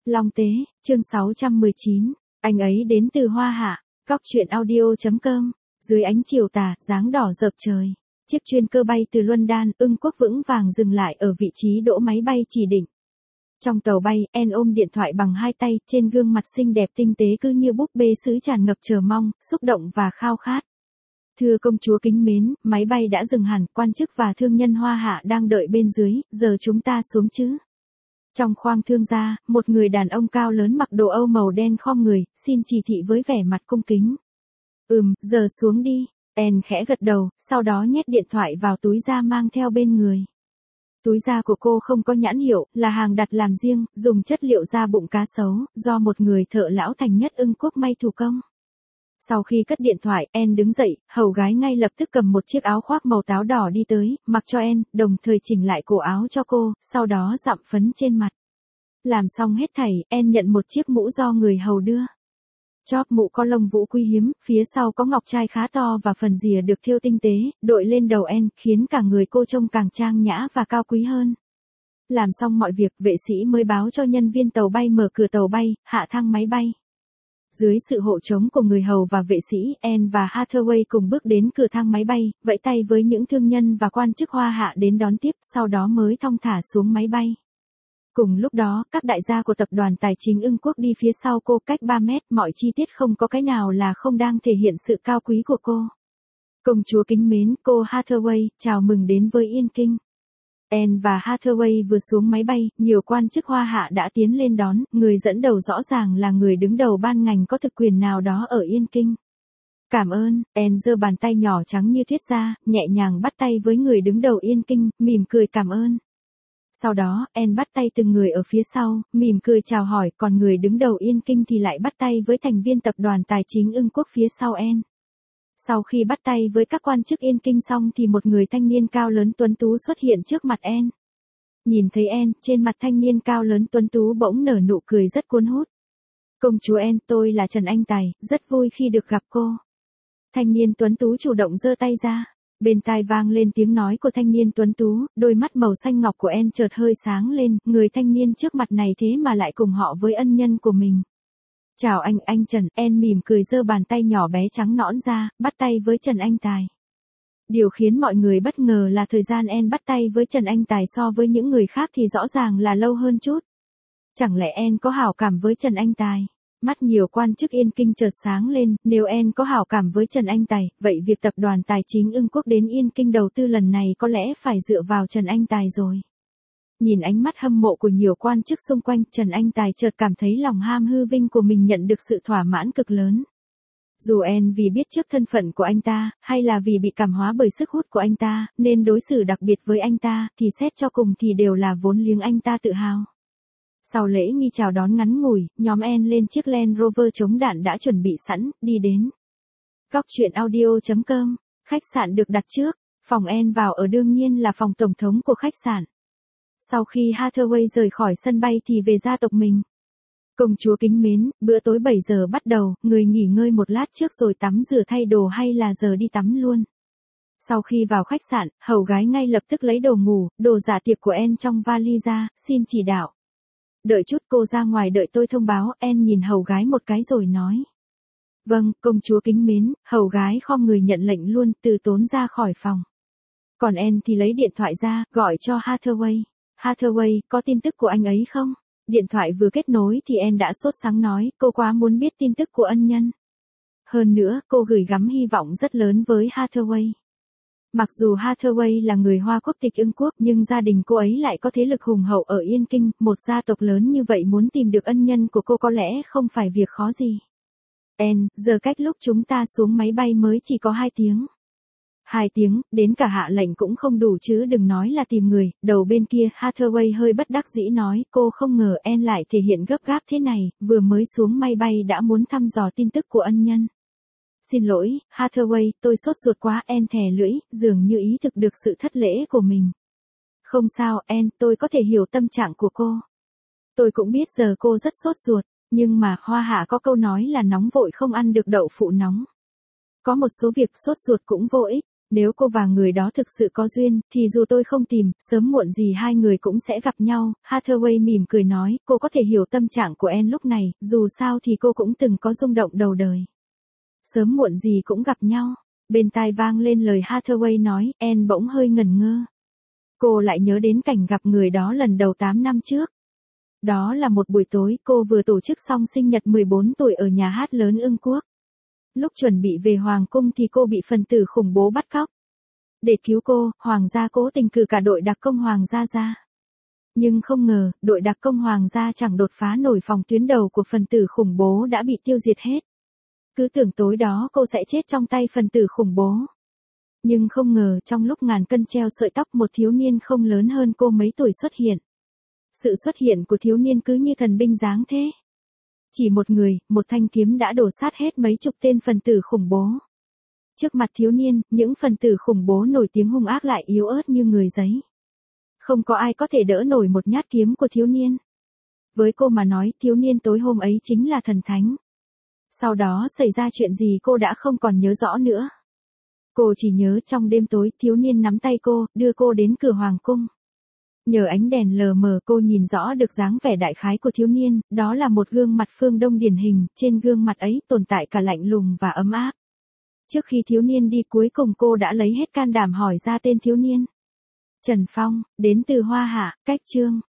Long Tế, chương 619, anh ấy đến từ Hoa Hạ, Góc Chuyện Audio.com, dưới ánh chiều tà, dáng đỏ rợp trời. Chiếc chuyên cơ bay từ London, Ưng Quốc vững vàng dừng lại ở vị trí đỗ máy bay chỉ định. Trong tàu bay, Anne ôm điện thoại bằng hai tay, trên gương mặt xinh đẹp tinh tế cứ như búp bê sứ tràn ngập chờ mong, xúc động và khao khát. Thưa công chúa kính mến, máy bay đã dừng hẳn, quan chức và thương nhân Hoa Hạ đang đợi bên dưới, giờ chúng ta xuống chứ. Trong khoang thương gia, một người đàn ông cao lớn mặc đồ Âu màu đen khom người, xin chỉ thị với vẻ mặt cung kính. Giờ xuống đi. Anne khẽ gật đầu, sau đó nhét điện thoại vào túi da mang theo bên người. Túi da của cô không có nhãn hiệu, là hàng đặt làm riêng, dùng chất liệu da bụng cá sấu, do một người thợ lão thành nhất Ưng Quốc may thủ công. Sau khi cất điện thoại, Anne đứng dậy, hầu gái ngay lập tức cầm một chiếc áo khoác màu táo đỏ đi tới, mặc cho Anne, đồng thời chỉnh lại cổ áo cho cô, sau đó dặm phấn trên mặt. Làm xong hết thảy, Anne nhận một chiếc mũ do người hầu đưa. Chóp mũ có lông vũ quý hiếm, phía sau có ngọc trai khá to và phần rìa được thêu tinh tế, đội lên đầu Anne, khiến cả người cô trông càng trang nhã và cao quý hơn. Làm xong mọi việc, vệ sĩ mới báo cho nhân viên tàu bay mở cửa tàu bay, hạ thang máy bay. Dưới sự hộ tống của người hầu và vệ sĩ, Anne và Hathaway cùng bước đến cửa thang máy bay, vẫy tay với những thương nhân và quan chức Hoa Hạ đến đón tiếp, sau đó mới thong thả xuống máy bay. Cùng lúc đó, các đại gia của tập đoàn tài chính Ưng Quốc đi phía sau cô cách 3 mét, mọi chi tiết không có cái nào là không đang thể hiện sự cao quý của cô. Công chúa kính mến, cô Hathaway, chào mừng đến với Yên Kinh. Anne và Hathaway vừa xuống máy bay, nhiều quan chức Hoa Hạ đã tiến lên đón, người dẫn đầu rõ ràng là người đứng đầu ban ngành có thực quyền nào đó ở Yên Kinh. Cảm ơn, Anne giơ bàn tay nhỏ trắng như tuyết ra, nhẹ nhàng bắt tay với người đứng đầu Yên Kinh, mỉm cười cảm ơn. Sau đó, Anne bắt tay từng người ở phía sau, mỉm cười chào hỏi, còn người đứng đầu Yên Kinh thì lại bắt tay với thành viên tập đoàn tài chính Ưng Quốc phía sau Anne. Sau khi bắt tay với các quan chức Yên Kinh xong thì một người thanh niên cao lớn tuấn tú xuất hiện trước mặt Anne. Nhìn thấy Anne, trên mặt thanh niên cao lớn tuấn tú bỗng nở nụ cười rất cuốn hút. Công chúa Anne, tôi là Trần Anh Tài, rất vui khi được gặp cô. Thanh niên tuấn tú chủ động giơ tay ra. Bên tai vang lên tiếng nói của thanh niên tuấn tú, đôi mắt màu xanh ngọc của Anne chợt hơi sáng lên, người thanh niên trước mặt này thế mà lại cùng họ với ân nhân của mình. Chào anh Trần, Anne mỉm cười giơ bàn tay nhỏ bé trắng nõn ra, bắt tay với Trần Anh Tài. Điều khiến mọi người bất ngờ là thời gian Anne bắt tay với Trần Anh Tài so với những người khác thì rõ ràng là lâu hơn chút. Chẳng lẽ Anne có hảo cảm với Trần Anh Tài? Mắt nhiều quan chức Yên Kinh chợt sáng lên, nếu Anne có hảo cảm với Trần Anh Tài, vậy việc tập đoàn tài chính Ưng Quốc đến Yên Kinh đầu tư lần này có lẽ phải dựa vào Trần Anh Tài rồi. Nhìn ánh mắt hâm mộ của nhiều quan chức xung quanh, Trần Anh Tài chợt cảm thấy lòng ham hư vinh của mình nhận được sự thỏa mãn cực lớn. Dù Anne vì biết trước thân phận của anh ta, hay là vì bị cảm hóa bởi sức hút của anh ta, nên đối xử đặc biệt với anh ta, thì xét cho cùng thì đều là vốn liếng anh ta tự hào. Sau lễ nghi chào đón ngắn ngủi, nhóm Anne lên chiếc Land Rover chống đạn đã chuẩn bị sẵn, đi đến Góc Chuyện Audio.com, khách sạn được đặt trước, phòng Anne vào ở đương nhiên là phòng tổng thống của khách sạn. Sau khi Hathaway rời khỏi sân bay thì về gia tộc mình. Công chúa kính mến, bữa tối 7 giờ bắt đầu, người nghỉ ngơi một lát trước rồi tắm rửa thay đồ hay là giờ đi tắm luôn. Sau khi vào khách sạn, hầu gái ngay lập tức lấy đồ ngủ, đồ giả tiệc của Anne trong vali ra, xin chỉ đạo. Đợi chút cô ra ngoài đợi tôi thông báo, Anne nhìn hầu gái một cái rồi nói. Vâng, công chúa kính mến, hầu gái khom người nhận lệnh luôn, từ tốn ra khỏi phòng. Còn Anne thì lấy điện thoại ra, gọi cho Hathaway. Hathaway, có tin tức của anh ấy không? Điện thoại vừa kết nối thì Anne đã sốt sắng nói, cô quá muốn biết tin tức của ân nhân. Hơn nữa, cô gửi gắm hy vọng rất lớn với Hathaway. Mặc dù Hathaway là người Hoa quốc tịch Ưng Quốc nhưng gia đình cô ấy lại có thế lực hùng hậu ở Yên Kinh, một gia tộc lớn như vậy muốn tìm được ân nhân của cô có lẽ không phải việc khó gì. Anne, giờ cách lúc chúng ta xuống máy bay mới chỉ có 2 tiếng. 2 tiếng, đến cả hạ lệnh cũng không đủ chứ đừng nói là tìm người. Đầu bên kia Hathaway hơi bất đắc dĩ nói, cô không ngờ Anne lại thể hiện gấp gáp thế này, vừa mới xuống máy bay đã muốn thăm dò tin tức của ân nhân. Xin lỗi, Hathaway, tôi sốt ruột quá, Anne thè lưỡi, dường như ý thực được sự thất lễ của mình. Không sao, Anne, tôi có thể hiểu tâm trạng của cô. Tôi cũng biết giờ cô rất sốt ruột, nhưng mà Hoa Hạ có câu nói là nóng vội không ăn được đậu phụ nóng. Có một số việc sốt ruột cũng vô ích, Nếu cô và người đó thực sự có duyên, thì dù tôi không tìm, sớm muộn gì hai người cũng sẽ gặp nhau. Hathaway mỉm cười nói, cô có thể hiểu tâm trạng của Anne lúc này, dù sao thì cô cũng từng có rung động đầu đời. Sớm muộn gì cũng gặp nhau. Bên tai vang lên lời Hathaway nói, Anne bỗng hơi ngẩn ngơ. Cô lại nhớ đến cảnh gặp người đó lần đầu 8 năm trước. Đó là một buổi tối, cô vừa tổ chức xong sinh nhật 14 tuổi ở nhà hát lớn Ưng Quốc. Lúc chuẩn bị về Hoàng cung thì cô bị phần tử khủng bố bắt cóc. Để cứu cô, Hoàng gia cố tình cử cả đội đặc công Hoàng gia ra. Nhưng không ngờ, đội đặc công Hoàng gia chẳng đột phá nổi phòng tuyến đầu của phần tử khủng bố đã bị tiêu diệt hết. Cứ tưởng tối đó cô sẽ chết trong tay phần tử khủng bố. Nhưng không ngờ trong lúc ngàn cân treo sợi tóc một thiếu niên không lớn hơn cô mấy tuổi xuất hiện. Sự xuất hiện của thiếu niên cứ như thần binh giáng thế. Chỉ một người, một thanh kiếm đã đổ sát hết mấy chục tên phần tử khủng bố. Trước mặt thiếu niên, những phần tử khủng bố nổi tiếng hung ác lại yếu ớt như người giấy. Không có ai có thể đỡ nổi một nhát kiếm của thiếu niên. Với cô mà nói, thiếu niên tối hôm ấy chính là thần thánh. Sau đó xảy ra chuyện gì cô đã không còn nhớ rõ nữa. Cô chỉ nhớ trong đêm tối, thiếu niên nắm tay cô, đưa cô đến cửa hoàng cung. Nhờ ánh đèn lờ mờ cô nhìn rõ được dáng vẻ đại khái của thiếu niên, đó là một gương mặt phương Đông điển hình, trên gương mặt ấy tồn tại cả lạnh lùng và ấm áp. Trước khi thiếu niên đi cuối cùng cô đã lấy hết can đảm hỏi ra tên thiếu niên. Trần Phong, đến từ Hoa Hạ, cách Chương.